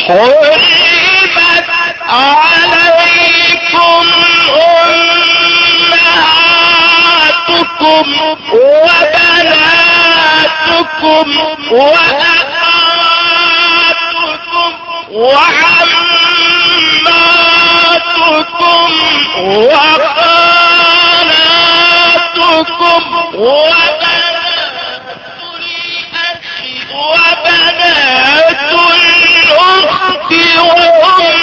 حرمت عليكم أمهاتكم وبناتكم وأخواتكم وعماتكم وخالاتكم وبنات الأخ وبنات الأخت وأمهاتكم